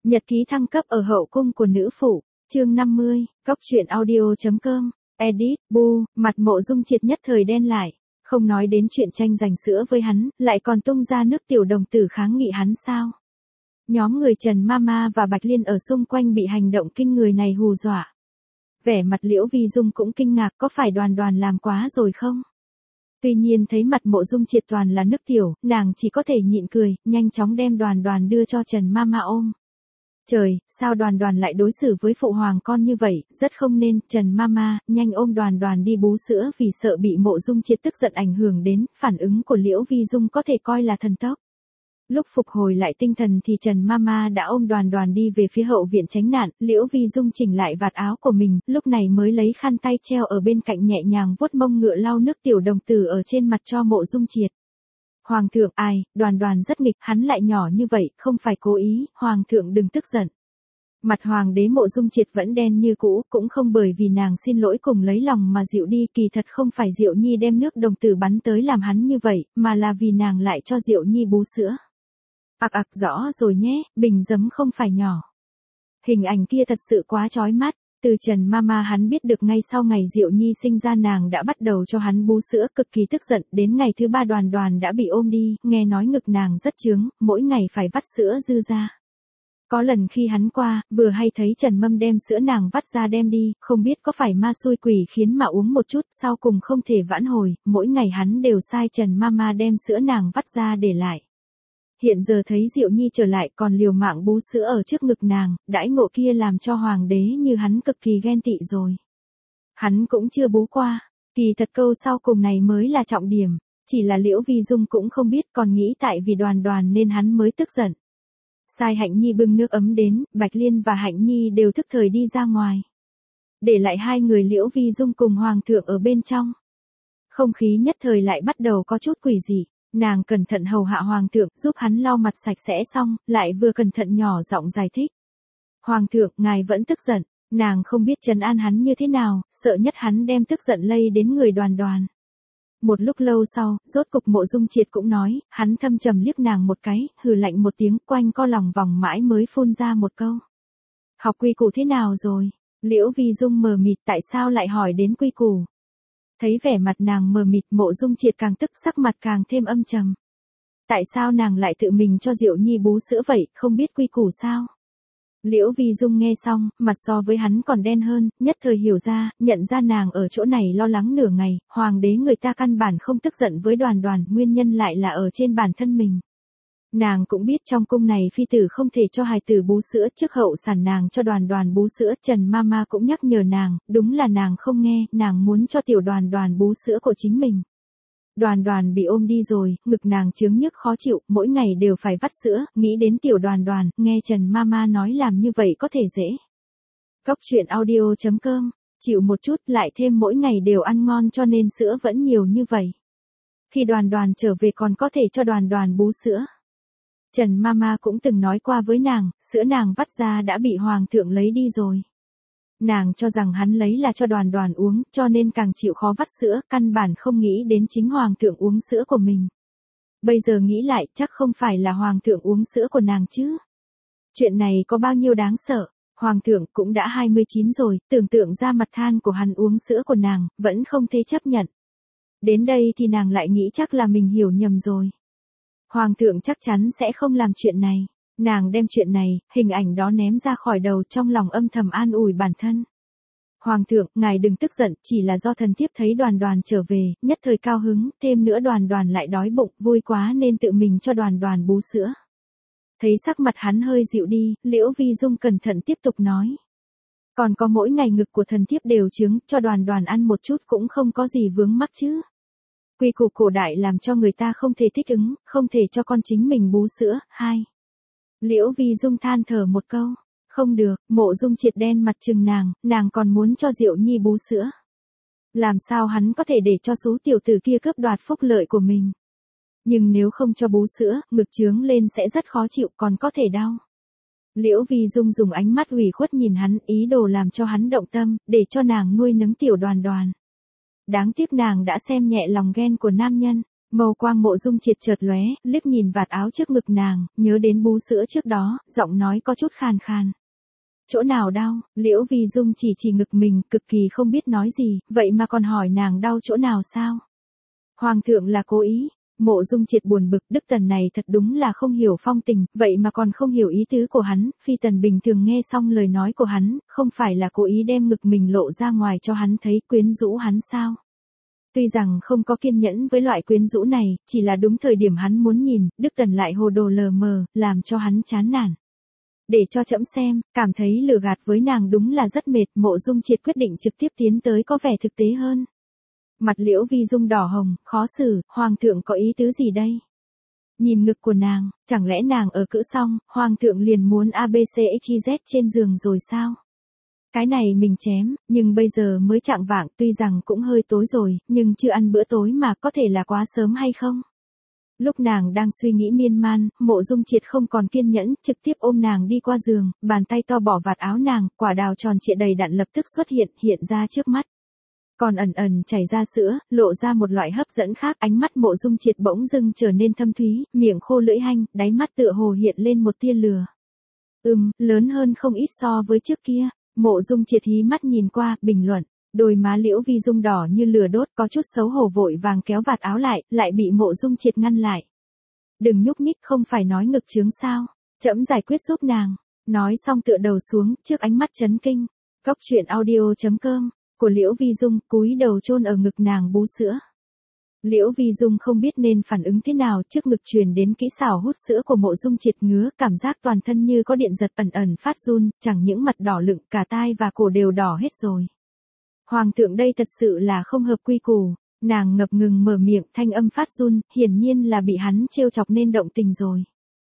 Nhật ký thăng cấp ở hậu cung của nữ phụ, chương 50, Cóc truyện audio.com, edit, bu, mặt Mộ Dung Triệt nhất thời đen lại, không nói đến chuyện tranh giành sữa với hắn, lại còn tung ra nước tiểu đồng tử kháng nghị hắn sao? Nhóm người Trần Mama và Bạch Liên ở xung quanh bị hành động kinh người này hù dọa. Vẻ mặt Liễu Vi Dung cũng kinh ngạc, có phải Đoàn Đoàn làm quá rồi không? Tuy nhiên thấy mặt Mộ Dung Triệt toàn là nước tiểu, nàng chỉ có thể nhịn cười, nhanh chóng đem Đoàn Đoàn đưa cho Trần Mama ôm. Trời, sao Đoàn Đoàn lại đối xử với phụ hoàng con như vậy, rất không nên, Trần Mama, nhanh ôm Đoàn Đoàn đi bú sữa vì sợ bị Mộ Dung Triệt tức giận ảnh hưởng đến, phản ứng của Liễu Vi Dung có thể coi là thần tốc. Lúc phục hồi lại tinh thần thì Trần Mama đã ôm Đoàn Đoàn đi về phía hậu viện tránh nạn, Liễu Vi Dung chỉnh lại vạt áo của mình, lúc này mới lấy khăn tay treo ở bên cạnh nhẹ nhàng vuốt mông ngựa lau nước tiểu đồng tử ở trên mặt cho Mộ Dung Triệt. Hoàng thượng, ai, Đoàn Đoàn rất nghịch, hắn lại nhỏ như vậy, không phải cố ý, Hoàng thượng đừng tức giận. Mặt Hoàng đế Mộ Dung Triệt vẫn đen như cũ, cũng không bởi vì nàng xin lỗi cùng lấy lòng mà dịu đi, kỳ thật không phải Diệu Nhi đem nước đồng tử bắn tới làm hắn như vậy, mà là vì nàng lại cho Diệu Nhi bú sữa. Rõ rồi nhé, bình giấm không phải nhỏ. Hình ảnh kia thật sự quá chói mắt. Từ Trần Mama hắn biết được ngay sau ngày Diệu Nhi sinh ra nàng đã bắt đầu cho hắn bú sữa, cực kỳ tức giận, đến ngày thứ 3 Đoàn Đoàn đã bị ôm đi, nghe nói ngực nàng rất trướng, mỗi ngày phải vắt sữa dư ra. Có lần khi hắn qua, vừa hay thấy Trần Mâm đem sữa nàng vắt ra đem đi, không biết có phải ma xui quỷ khiến mà uống một chút, sau cùng không thể vãn hồi, mỗi ngày hắn đều sai Trần Mama đem sữa nàng vắt ra để lại. Hiện giờ thấy Diệu Nhi trở lại còn liều mạng bú sữa ở trước ngực nàng, đãi ngộ kia làm cho hoàng đế như hắn cực kỳ ghen tị rồi. Hắn cũng chưa bú qua, kỳ thật câu sau cùng này mới là trọng điểm, chỉ là Liễu Vi Dung cũng không biết, còn nghĩ tại vì Đoàn Đoàn nên hắn mới tức giận. Sai Hạnh Nhi bưng nước ấm đến, Bạch Liên và Hạnh Nhi đều thức thời đi ra ngoài. Để lại hai người Liễu Vi Dung cùng hoàng thượng ở bên trong. Không khí nhất thời lại bắt đầu có chút quỷ dị. Nàng cẩn thận hầu hạ hoàng thượng, giúp hắn lau mặt sạch sẽ xong, lại vừa cẩn thận nhỏ giọng giải thích. Hoàng thượng, ngài vẫn tức giận, nàng không biết trấn an hắn như thế nào, sợ nhất hắn đem tức giận lây đến người Đoàn Đoàn. Một lúc lâu sau, rốt cục Mộ Dung Triệt cũng nói, hắn thâm trầm liếc nàng một cái, hừ lạnh một tiếng, quanh co lòng vòng mãi mới phun ra một câu. Học quy củ thế nào rồi? Liễu Vi Dung mờ mịt, tại sao lại hỏi đến quy củ? Thấy vẻ mặt nàng mờ mịt, Mộ Dung Triệt càng tức, sắc mặt càng thêm âm trầm. Tại sao nàng lại tự mình cho Diệu Nhi bú sữa vậy, không biết quy củ sao? Liễu Vi Dung nghe xong, mặt so với hắn còn đen hơn, nhất thời hiểu ra, nhận ra nàng ở chỗ này lo lắng nửa ngày, hoàng đế người ta căn bản không tức giận với Đoàn Đoàn, nguyên nhân lại là ở trên bản thân mình. Nàng cũng biết trong cung này phi tử không thể cho hài tử bú sữa, trước hậu sản nàng cho Đoàn Đoàn bú sữa, Trần Mama cũng nhắc nhở nàng, đúng là nàng không nghe, nàng muốn cho tiểu Đoàn Đoàn bú sữa của chính mình. Đoàn Đoàn bị ôm đi rồi, ngực nàng chướng nhức khó chịu, mỗi ngày đều phải vắt sữa, nghĩ đến tiểu Đoàn Đoàn, nghe Trần Mama nói làm như vậy có thể dễ. Cóc truyện audio.com, chịu một chút lại thêm mỗi ngày đều ăn ngon cho nên sữa vẫn nhiều như vậy. Khi Đoàn Đoàn trở về còn có thể cho Đoàn Đoàn bú sữa. Trần Mama cũng từng nói qua với nàng, sữa nàng vắt ra đã bị hoàng thượng lấy đi rồi. Nàng cho rằng hắn lấy là cho Đoàn Đoàn uống, cho nên càng chịu khó vắt sữa, căn bản không nghĩ đến chính hoàng thượng uống sữa của mình. Bây giờ nghĩ lại, chắc không phải là hoàng thượng uống sữa của nàng chứ. Chuyện này có bao nhiêu đáng sợ, hoàng thượng cũng đã 29 rồi, tưởng tượng ra mặt than của hắn uống sữa của nàng, vẫn không thể chấp nhận. Đến đây thì nàng lại nghĩ chắc là mình hiểu nhầm rồi. Hoàng thượng chắc chắn sẽ không làm chuyện này. Nàng đem chuyện này, hình ảnh đó ném ra khỏi đầu, trong lòng âm thầm an ủi bản thân. Hoàng thượng, ngài đừng tức giận, chỉ là do thần thiếp thấy Đoàn Đoàn trở về, nhất thời cao hứng, thêm nữa Đoàn Đoàn lại đói bụng, vui quá nên tự mình cho Đoàn Đoàn bú sữa. Thấy sắc mặt hắn hơi dịu đi, Liễu Vi Dung cẩn thận tiếp tục nói. Còn có mỗi ngày ngực của thần thiếp đều trướng, cho Đoàn Đoàn ăn một chút cũng không có gì vướng mắc chứ. Quy củ cổ đại làm cho người ta không thể thích ứng, không thể cho con chính mình bú sữa. 2. Liễu Vi Dung than thở một câu, không được, Mộ Dung Triệt đen mặt trừng nàng còn muốn cho Diệu Nhi bú sữa. Làm sao hắn có thể để cho số tiểu tử kia cướp đoạt phúc lợi của mình. Nhưng nếu không cho bú sữa, ngực trướng lên sẽ rất khó chịu, còn có thể đau. Liễu Vi Dung dùng ánh mắt ủy khuất nhìn hắn, ý đồ làm cho hắn động tâm, để cho nàng nuôi nấng tiểu Đoàn Đoàn. Đáng tiếc nàng đã xem nhẹ lòng ghen của nam nhân. Màu quang Mộ Dung Triệt chợt lóe, liếc nhìn vạt áo trước ngực nàng, nhớ đến bú sữa trước đó, giọng nói có chút khàn khàn. Chỗ nào đau? Liễu Vi Dung chỉ ngực mình, cực kỳ không biết nói gì, vậy mà còn hỏi nàng đau chỗ nào sao? Hoàng thượng là cố ý. Mộ Dung Triệt buồn bực, Đức Tần này thật đúng là không hiểu phong tình, vậy mà còn không hiểu ý tứ của hắn. Phi Tần bình thường nghe xong lời nói của hắn, không phải là cố ý đem ngực mình lộ ra ngoài cho hắn thấy, quyến rũ hắn sao? Tuy rằng không có kiên nhẫn với loại quyến rũ này, chỉ là đúng thời điểm hắn muốn nhìn, Đức Tần lại hồ đồ lờ mờ, làm cho hắn chán nản. Để cho trẫm xem, cảm thấy lừa gạt với nàng đúng là rất mệt, Mộ Dung Triệt quyết định trực tiếp tiến tới có vẻ thực tế hơn. Mặt Liễu Vi Dung đỏ hồng, khó xử, Hoàng thượng có ý tứ gì đây? Nhìn ngực của nàng, chẳng lẽ nàng ở cữ xong, Hoàng thượng liền muốn ABCXYZ trên giường rồi sao? Cái này mình chém, nhưng bây giờ mới chạng vạng, tuy rằng cũng hơi tối rồi, nhưng chưa ăn bữa tối mà, có thể là quá sớm hay không? Lúc nàng đang suy nghĩ miên man, Mộ Dung Triệt không còn kiên nhẫn, trực tiếp ôm nàng đi qua giường, bàn tay to bỏ vạt áo nàng, quả đào tròn trịa đầy đặn lập tức xuất hiện ra trước mắt. Còn ẩn chảy ra sữa, lộ ra một loại hấp dẫn khác, ánh mắt Mộ Dung Triệt bỗng dưng trở nên thâm thúy, miệng khô lưỡi hanh, đáy mắt tựa hồ hiện lên một tia lửa. Lớn hơn không ít so với trước kia. Mộ Dung Triệt hí mắt nhìn qua, bình luận. Đôi má Liễu Vi Dung đỏ như lửa đốt, có chút xấu hổ vội vàng kéo vạt áo lại bị Mộ Dung Triệt ngăn lại. Đừng nhúc nhích, không phải nói ngực trướng sao? Trẫm giải quyết giúp nàng. Nói xong tựa đầu xuống, trước ánh mắt chấn kinh. Cốc truyện audio.com của Liễu Vi Dung, cúi đầu chôn ở ngực nàng bú sữa. Liễu Vi Dung không biết nên phản ứng thế nào, trước ngực truyền đến kỹ xảo hút sữa của Mộ Dung Triệt, ngứa, cảm giác toàn thân như có điện giật, ẩn phát run, chẳng những mặt đỏ lựng, cả tai và cổ đều đỏ hết rồi. Hoàng thượng đây thật sự là không hợp quy củ. Nàng ngập ngừng mở miệng, thanh âm phát run, hiển nhiên là bị hắn trêu chọc nên động tình rồi.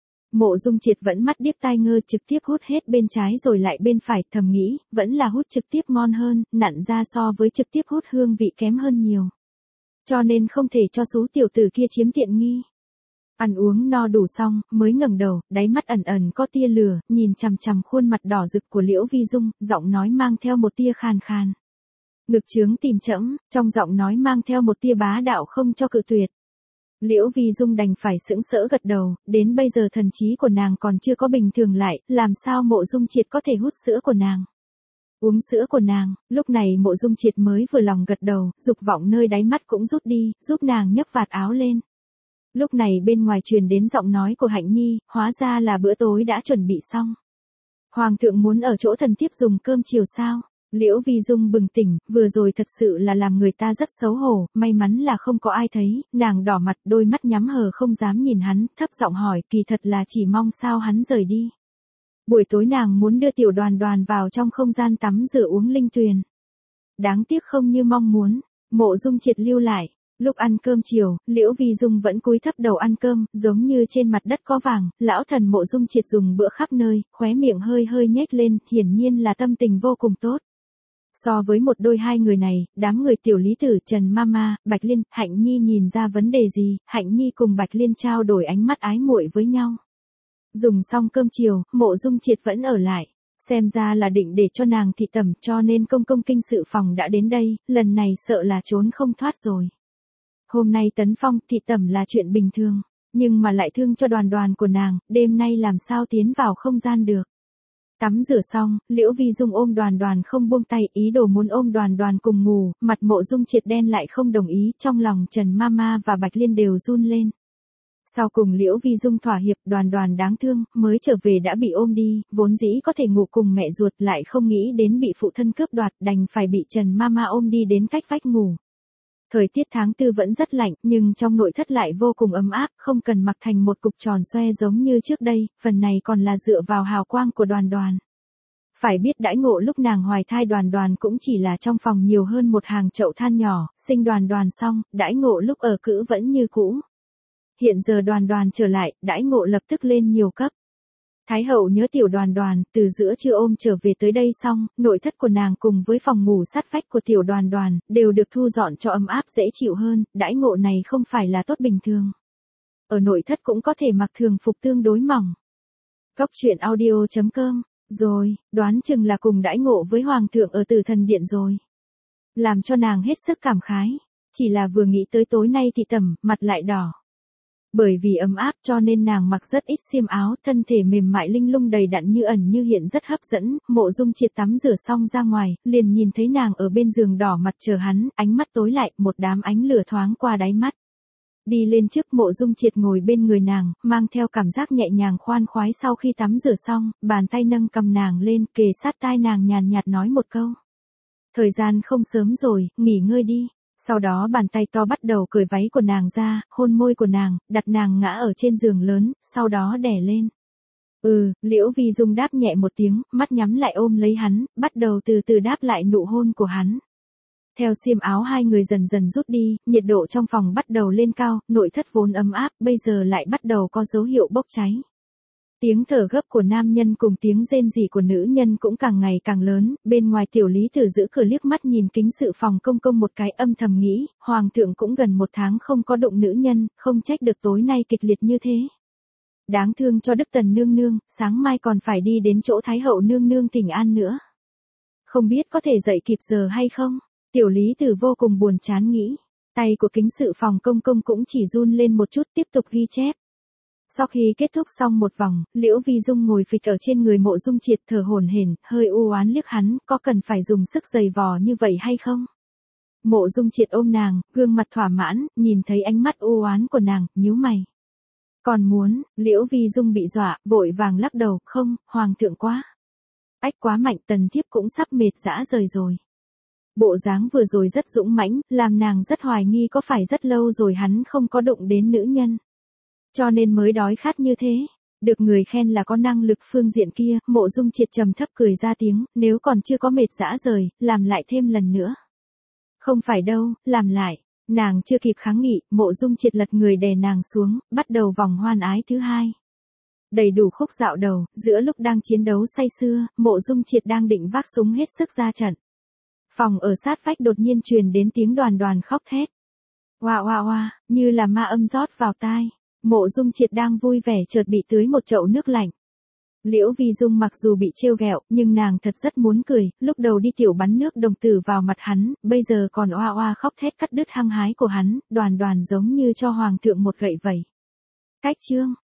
Mộ Dung Triệt vẫn mắt điếc tai ngơ, trực tiếp hút hết bên trái rồi lại bên phải, thầm nghĩ, vẫn là hút trực tiếp ngon hơn, nặn ra so với trực tiếp hút hương vị kém hơn nhiều. Cho nên không thể cho số tiểu tử kia chiếm tiện nghi. Ăn uống no đủ xong, mới ngẩng đầu, đáy mắt ẩn có tia lửa, nhìn chằm chằm khuôn mặt đỏ rực của Liễu Vi Dung, giọng nói mang theo một tia khàn khàn. Ngực trướng tìm trẫm, trong giọng nói mang theo một tia bá đạo không cho cự tuyệt. Liễu Vi Dung đành phải sững sỡ gật đầu, đến bây giờ thần trí của nàng còn chưa có bình thường lại, làm sao Mộ Dung Triệt có thể hút sữa của nàng? Uống sữa của nàng, lúc này Mộ Dung Triệt mới vừa lòng gật đầu, dục vọng nơi đáy mắt cũng rút đi, giúp nàng nhấc vạt áo lên. Lúc này bên ngoài truyền đến giọng nói của Hạnh Nhi, hóa ra là bữa tối đã chuẩn bị xong. Hoàng thượng muốn ở chỗ thần thiếp dùng cơm chiều sao? Liễu Vi Dung bừng tỉnh, vừa rồi thật sự là làm người ta rất xấu hổ, may mắn là không có ai thấy, nàng đỏ mặt, đôi mắt nhắm hờ không dám nhìn hắn, thấp giọng hỏi, kỳ thật là chỉ mong sao hắn rời đi. Buổi tối nàng muốn đưa Tiểu Đoàn Đoàn vào trong không gian tắm rửa uống linh tuyền. Đáng tiếc không như mong muốn, Mộ Dung Triệt lưu lại. Lúc ăn cơm chiều, Liễu Vi Dung vẫn cúi thấp đầu ăn cơm, giống như trên mặt đất có vàng, lão thần Mộ Dung Triệt dùng bữa khắp nơi, khóe miệng hơi nhếch lên, hiển nhiên là tâm tình vô cùng tốt. So với một đôi hai người này, đám người Tiểu Lý Tử, Trần Mama, Bạch Liên, Hạnh Nhi nhìn ra vấn đề gì, Hạnh Nhi cùng Bạch Liên trao đổi ánh mắt ái muội với nhau. Dùng xong cơm chiều, Mộ Dung Triệt vẫn ở lại. Xem ra là định để cho nàng thị tẩm, cho nên công kinh sự phòng đã đến đây, lần này sợ là trốn không thoát rồi. Hôm nay tấn phong thị tẩm là chuyện bình thường, nhưng mà lại thương cho Đoàn Đoàn của nàng, đêm nay làm sao tiến vào không gian được. Tắm rửa xong, Liễu Vi Dung ôm Đoàn Đoàn không buông tay, ý đồ muốn ôm Đoàn Đoàn cùng ngủ, mặt Mộ Dung Triệt đen lại không đồng ý, trong lòng Trần Mama và Bạch Liên đều run lên. Sau cùng Liễu Vi Dung thỏa hiệp, Đoàn Đoàn đáng thương, mới trở về đã bị ôm đi, vốn dĩ có thể ngủ cùng mẹ ruột lại không nghĩ đến bị phụ thân cướp đoạt, đành phải bị Trần Mama ôm đi đến cách vách ngủ. Thời tiết tháng 4 vẫn rất lạnh, nhưng trong nội thất lại vô cùng ấm áp, không cần mặc thành một cục tròn xoe giống như trước đây, phần này còn là dựa vào hào quang của Đoàn Đoàn. Phải biết đãi ngộ lúc nàng hoài thai Đoàn Đoàn cũng chỉ là trong phòng nhiều hơn một hàng chậu than nhỏ, sinh Đoàn Đoàn xong, đãi ngộ lúc ở cữ vẫn như cũ. Hiện giờ Đoàn Đoàn trở lại, đãi ngộ lập tức lên nhiều cấp. Thái hậu nhớ Tiểu Đoàn Đoàn, từ giữa trưa ôm trở về tới đây xong, nội thất của nàng cùng với phòng ngủ sát vách của Tiểu Đoàn Đoàn, đều được thu dọn cho ấm áp dễ chịu hơn, đãi ngộ này không phải là tốt bình thường. Ở nội thất cũng có thể mặc thường phục tương đối mỏng. Cốc truyện audio.com, rồi, đoán chừng là cùng đãi ngộ với Hoàng thượng ở Tử Thần Điện rồi. Làm cho nàng hết sức cảm khái. chỉ là vừa nghĩ tới tối nay thì tẩm, mặt lại đỏ. Bởi vì ấm áp cho nên nàng mặc rất ít xiêm áo, thân thể mềm mại linh lung đầy đặn như ẩn như hiện rất hấp dẫn. Mộ Dung Triệt tắm rửa xong ra ngoài, liền nhìn thấy nàng ở bên giường đỏ mặt chờ hắn, ánh mắt tối lại, một đám ánh lửa thoáng qua đáy mắt. Đi lên trước, Mộ Dung Triệt ngồi bên người nàng, mang theo cảm giác nhẹ nhàng khoan khoái. Sau khi tắm rửa xong, bàn tay nâng cầm nàng lên, kề sát tai nàng nhàn nhạt nói một câu. Thời gian không sớm rồi, nghỉ ngơi đi. Sau đó bàn tay to bắt đầu cởi váy của nàng ra, hôn môi của nàng, đặt nàng ngã ở trên giường lớn, sau đó đè lên. Liễu Vi Dung đáp nhẹ một tiếng, mắt nhắm lại ôm lấy hắn, bắt đầu từ từ đáp lại nụ hôn của hắn. Theo xiêm áo hai người dần dần rút đi, nhiệt độ trong phòng bắt đầu lên cao, nội thất vốn ấm áp, bây giờ lại bắt đầu có dấu hiệu bốc cháy. Tiếng thở gấp của nam nhân cùng tiếng rên rỉ của nữ nhân cũng càng ngày càng lớn, bên ngoài Tiểu Lý Tử giữ cửa liếc mắt nhìn kính sự phòng công công một cái, âm thầm nghĩ, hoàng thượng cũng gần 1 tháng không có đụng nữ nhân, không trách được tối nay kịch liệt như thế. Đáng thương cho Đức Tần nương nương, sáng mai còn phải đi đến chỗ Thái hậu nương nương thỉnh an nữa. Không biết có thể dậy kịp giờ hay không? Tiểu Lý Tử vô cùng buồn chán nghĩ. Tay của kính sự phòng công công cũng chỉ run lên một chút, tiếp tục ghi chép. Sau khi kết thúc xong một vòng, Liễu Vi Dung ngồi phịch ở trên người Mộ Dung Triệt thở hổn hển, hơi u oán liếc hắn, có cần phải dùng sức giày vò như vậy hay không? Mộ Dung Triệt ôm nàng, gương mặt thỏa mãn, nhìn thấy ánh mắt u oán của nàng, nhíu mày. Còn muốn, Liễu Vi Dung bị dọa, vội vàng lắc đầu, không, hoàng thượng quá. Ách quá mạnh, tần thiếp cũng sắp mệt rã rời rồi. Bộ dáng vừa rồi rất dũng mãnh, làm nàng rất hoài nghi có phải rất lâu rồi hắn không có đụng đến nữ nhân. Cho nên mới đói khát như thế. Được người khen là có năng lực phương diện kia, Mộ Dung Triệt trầm thấp cười ra tiếng, nếu còn chưa có mệt rã rời, làm lại thêm lần nữa. Không phải đâu, làm lại. Nàng chưa kịp kháng nghị, Mộ Dung Triệt lật người đè nàng xuống, bắt đầu vòng hoan ái thứ hai. Đầy đủ khúc dạo đầu, giữa lúc đang chiến đấu say sưa, Mộ Dung Triệt đang định vác súng hết sức ra trận. Phòng ở sát vách đột nhiên truyền đến tiếng đoàn đoàn khóc thét. Oa oa oa, như là ma âm rót vào tai. Mộ Dung Triệt đang vui vẻ chợt bị tưới một chậu nước lạnh. Liễu Vi Dung mặc dù bị trêu ghẹo, nhưng nàng thật rất muốn cười, lúc đầu đi tiểu bắn nước đồng tử vào mặt hắn, bây giờ còn oa oa khóc thét cắt đứt hăng hái của hắn, đoàn đoàn giống như cho hoàng thượng một gậy vẩy. Cách chương